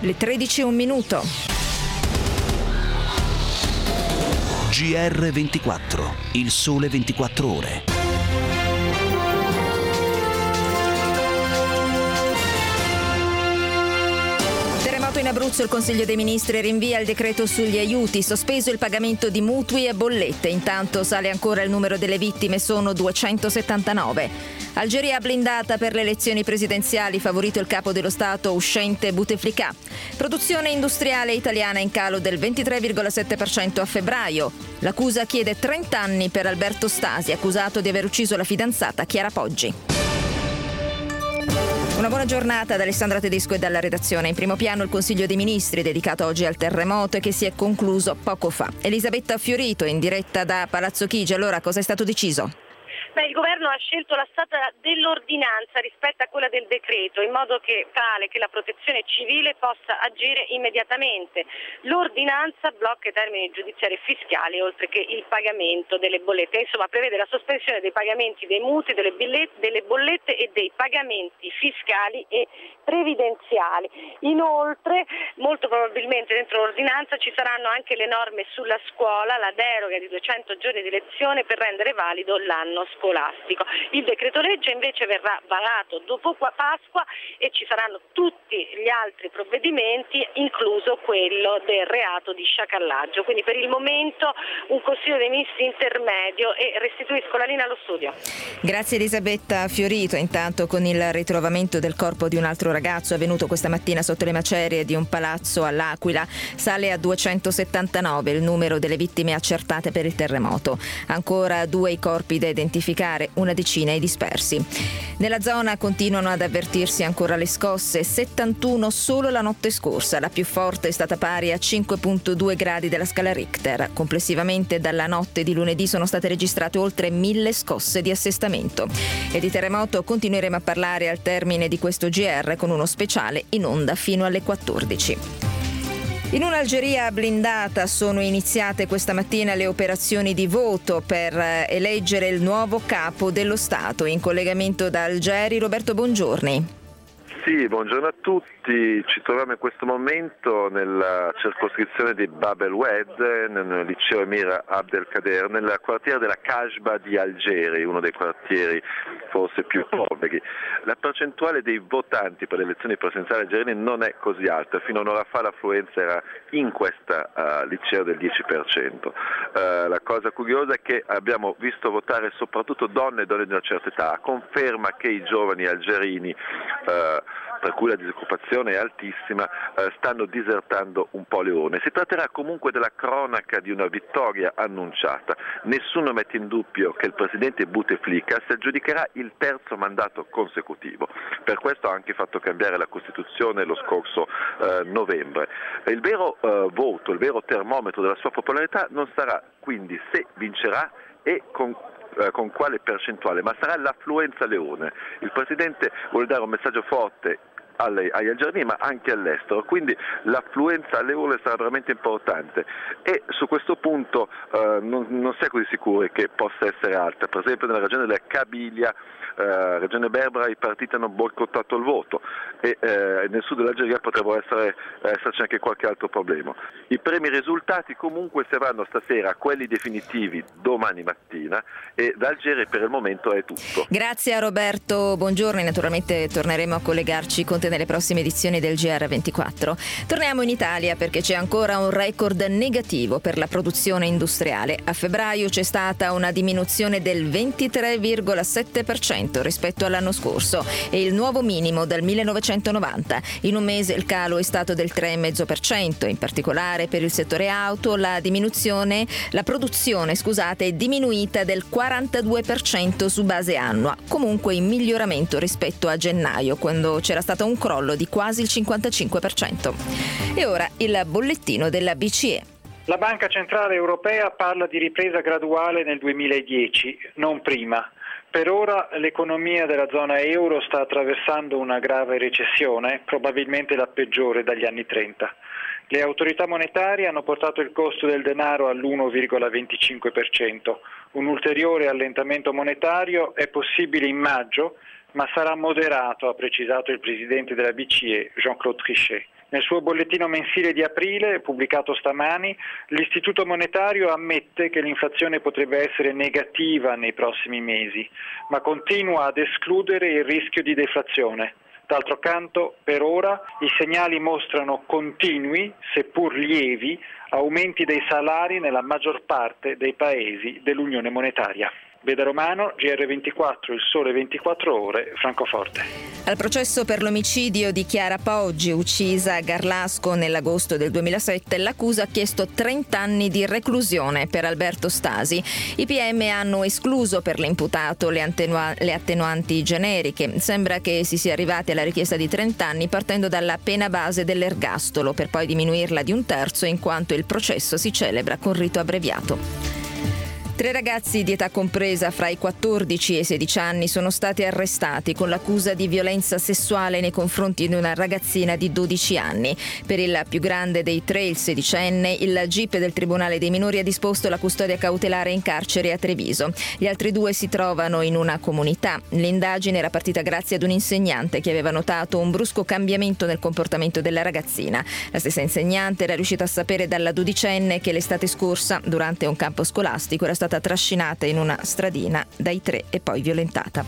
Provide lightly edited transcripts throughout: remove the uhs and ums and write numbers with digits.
Le 13:01. GR24, il sole 24 ore. In Abruzzo il Consiglio dei Ministri rinvia il decreto sugli aiuti, sospeso il pagamento di mutui e bollette. Intanto sale ancora il numero delle vittime, sono 279. Algeria blindata per le elezioni presidenziali, favorito il capo dello Stato uscente Bouteflika. Produzione industriale italiana in calo del 23,7% a febbraio. L'accusa chiede 30 anni per Alberto Stasi, accusato di aver ucciso la fidanzata Chiara Poggi. Una buona giornata da Alessandra Tedesco e dalla redazione. In primo piano il Consiglio dei Ministri dedicato oggi al terremoto e che si è concluso poco fa. Elisabetta Fiorito in diretta da Palazzo Chigi. Allora, cosa è stato deciso? Il governo ha scelto la strada dell'ordinanza rispetto a quella del decreto, in modo tale che la protezione civile possa agire immediatamente. L'ordinanza blocca i termini giudiziari e fiscali, oltre che il pagamento delle bollette. Insomma, prevede la sospensione dei pagamenti dei mutui, delle bollette e dei pagamenti fiscali e previdenziali. Inoltre, molto probabilmente dentro l'ordinanza ci saranno anche le norme sulla scuola, la deroga di 200 giorni di lezione per rendere valido l'anno scolastico. Il decreto legge invece verrà varato dopo Pasqua e ci saranno tutti gli altri provvedimenti, incluso quello del reato di sciacallaggio. Quindi per il momento un Consiglio dei Ministri intermedio e restituisco la linea allo studio. Grazie Elisabetta Fiorito. Intanto con il ritrovamento del corpo di un altro ragazzo avvenuto questa mattina sotto le macerie di un palazzo all'Aquila, sale a 279 il numero delle vittime accertate per il terremoto. Ancora 2 i corpi da identificare, una decina i dispersi. Nella zona continuano ad avvertirsi ancora le scosse, 71 solo la notte scorsa. La più forte è stata pari a 5,2 gradi della scala Richter. Complessivamente dalla notte di lunedì sono state registrate oltre 1000 scosse di assestamento. E di terremoto continueremo a parlare al termine di questo GR con uno speciale in onda fino alle 14. In un'Algeria blindata sono iniziate questa mattina le operazioni di voto per eleggere il nuovo capo dello Stato. In collegamento da Algeri, Roberto Bongiorni. Sì, buongiorno a tutti. Ci troviamo in questo momento nella circoscrizione di Bab el Oued, nel liceo Emir Abdelkader, nel quartiere della Kasbah di Algeri, uno dei quartieri forse più poveri. La percentuale dei votanti per le elezioni presidenziali algerine non è così alta. Fino a un'ora fa l'affluenza era in questa liceo del 10%. La cosa curiosa è che abbiamo visto votare soprattutto donne di una certa età, conferma che i giovani algerini, per cui la disoccupazione è altissima, stanno disertando un po' le urne. Si tratterà comunque della cronaca di una vittoria annunciata. Nessuno mette in dubbio che il presidente Bouteflika si aggiudicherà il terzo mandato consecutivo. Per questo ha anche fatto cambiare la Costituzione lo scorso novembre. Il vero voto, il vero termometro della sua popolarità non sarà quindi se vincerà e con quale percentuale, ma sarà l'affluenza alle urne. Il Presidente vuole dare un messaggio forte agli algerini ma anche all'estero, quindi l'affluenza alle urne sarà veramente importante e su questo punto non si è così sicuri che possa essere alta. Per esempio nella regione della Kabylia, regione berbera, i partiti hanno boicottato il voto e nel sud dell'Algeria potrebbero esserci anche qualche altro problema. I primi risultati comunque saranno stasera quelli definitivi domani mattina e da Algeri per il momento è tutto. Grazie a Roberto Bongiorni, naturalmente torneremo a collegarci con te nelle prossime edizioni del GR24. Torniamo in Italia perché c'è ancora un record negativo per la produzione industriale. A febbraio c'è stata una diminuzione del 23,7% rispetto all'anno scorso e il nuovo minimo dal 1990. In un mese il calo è stato del 3,5%, in particolare per il settore auto la produzione è diminuita del 42% su base annua, comunque in miglioramento rispetto a gennaio, quando c'era stato un crollo di quasi il 55%. E ora il bollettino della BCE. La Banca Centrale Europea parla di ripresa graduale nel 2010, non prima. Per ora l'economia della zona euro sta attraversando una grave recessione, probabilmente la peggiore dagli anni 30. Le autorità monetarie hanno portato il costo del denaro all'1,25%. Un ulteriore allentamento monetario è possibile in maggio, ma sarà moderato, ha precisato il presidente della BCE, Jean-Claude Trichet. Nel suo bollettino mensile di aprile, pubblicato stamani, l'Istituto monetario ammette che l'inflazione potrebbe essere negativa nei prossimi mesi, ma continua ad escludere il rischio di deflazione. D'altro canto, per ora, i segnali mostrano continui, seppur lievi, aumenti dei salari nella maggior parte dei paesi dell'Unione monetaria. Beda Romano, GR24, Il Sole 24 Ore, Francoforte. Al processo per l'omicidio di Chiara Poggi, uccisa a Garlasco nell'agosto del 2007, l'accusa ha chiesto 30 anni di reclusione per Alberto Stasi. I PM hanno escluso per l'imputato le attenuanti generiche. Sembra che si sia arrivati alla richiesta di 30 anni partendo dalla pena base dell'ergastolo, per poi diminuirla di un terzo in quanto il processo si celebra con rito abbreviato. 3 ragazzi di età compresa fra i 14 e i 16 anni sono stati arrestati con l'accusa di violenza sessuale nei confronti di una ragazzina di 12 anni. Per il più grande dei 3, il 16enne, il GIP del Tribunale dei Minori ha disposto la custodia cautelare in carcere a Treviso. Gli altri 2 si trovano in una comunità. L'indagine era partita grazie ad un insegnante che aveva notato un brusco cambiamento nel comportamento della ragazzina. La stessa insegnante era riuscita a sapere dalla 12enne che l'estate scorsa, durante un campo scolastico, era stata trascinata in una stradina dai 3 e poi violentata.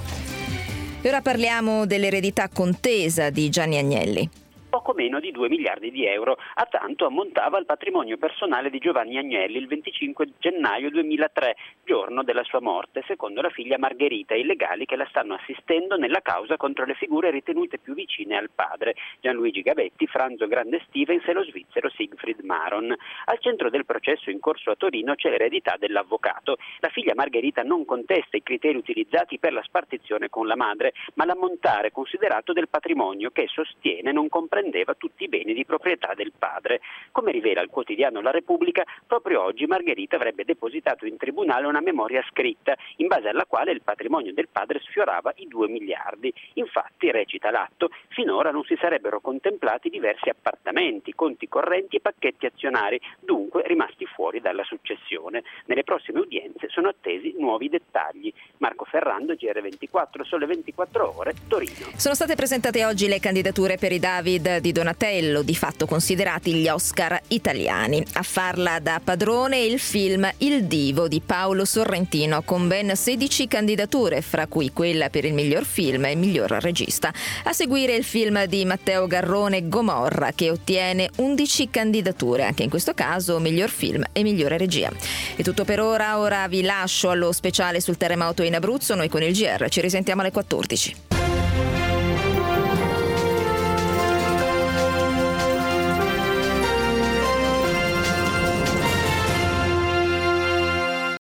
E ora parliamo dell'eredità contesa di Gianni Agnelli. Poco meno di 2 miliardi di euro. A tanto ammontava il patrimonio personale di Giovanni Agnelli il 25 gennaio 2003, giorno della sua morte, secondo la figlia Margherita e i legali che la stanno assistendo nella causa contro le figure ritenute più vicine al padre, Gianluigi Gabetti, Franzo Grande Stevens e lo svizzero Siegfried Maron. Al centro del processo in corso a Torino c'è l'eredità dell'avvocato. La figlia Margherita non contesta i criteri utilizzati per la spartizione con la madre, ma l'ammontare considerato del patrimonio che sostiene non comprendeva tutti i beni di proprietà del padre. Come rivela il quotidiano La Repubblica, proprio oggi Margherita avrebbe depositato in tribunale una memoria scritta, in base alla quale il patrimonio del padre sfiorava i 2 miliardi. Infatti, recita l'atto, finora non si sarebbero contemplati diversi appartamenti, conti correnti e pacchetti azionari, dunque rimasti fuori dalla successione. Nelle prossime udienze sono attesi nuovi dettagli. Marco Ferrando, GR24, Sole 24 Ore, Torino. Sono state presentate oggi le candidature per i David di Donatello, di fatto considerati gli Oscar italiani. A farla da padrone il film Il Divo di Paolo Sorrentino, con ben 16 candidature, fra cui quella per il miglior film e il miglior regista. A seguire il film di Matteo Garrone, Gomorra, che ottiene 11 candidature, anche in questo caso miglior film e migliore regia. È tutto per ora vi lascio allo speciale sul terremoto in Abruzzo. Noi con il GR ci risentiamo alle 14.